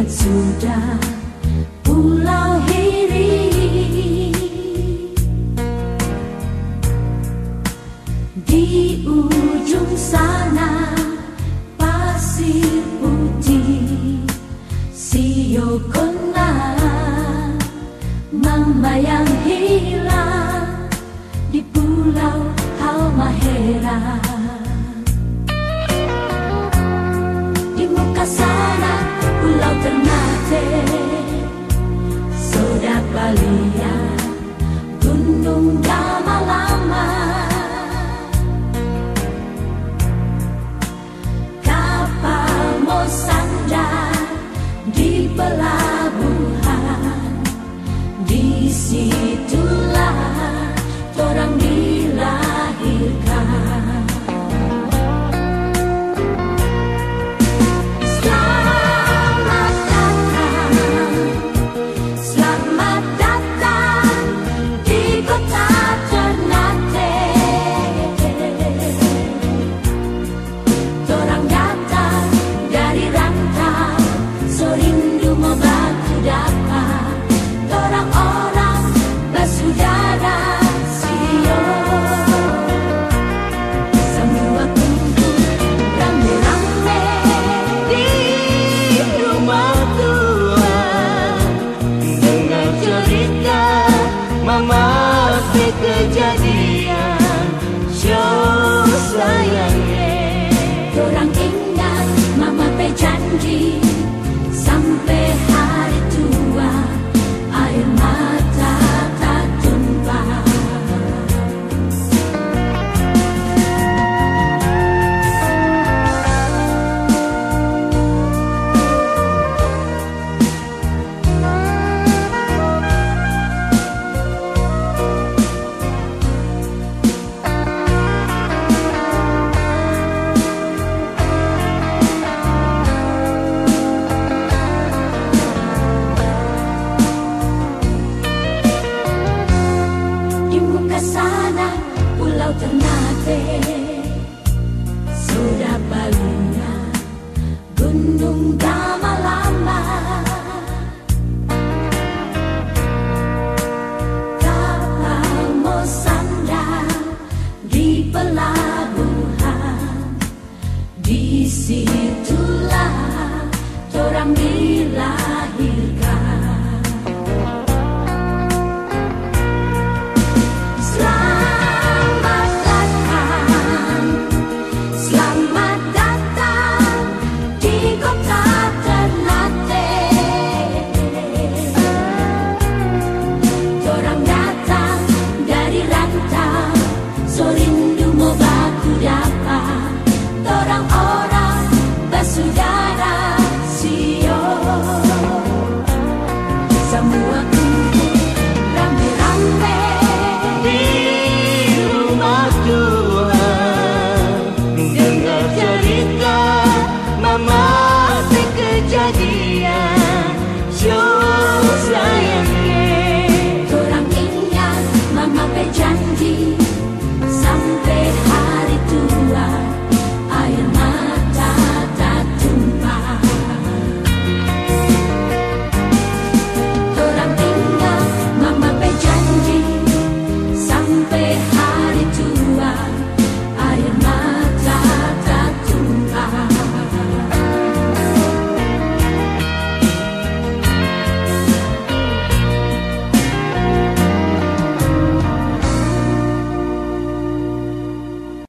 Ingat sudah Pulau Hiri, di ujung sana pasir putih, Siokona membayang hilang di Pulau Halmahera. Di muka sana Pulau Ternate, Soda Balia, Gunung Gamalama, kapal Mosandar di pelabuhan. Disitulah orang dilahirkan. Kejadian show sayangnya, Orang ingat mama pe janji sampai hari tua air mata tak tumpah. Pulau Ternate, Soda Balia, Gunung Gamalama, kapal Mosandar di pelabuhan. Disitulah orang dilahirkan. Semua kumpul rame-rame di rumah Tuhan, dengar cerita mama kejadian.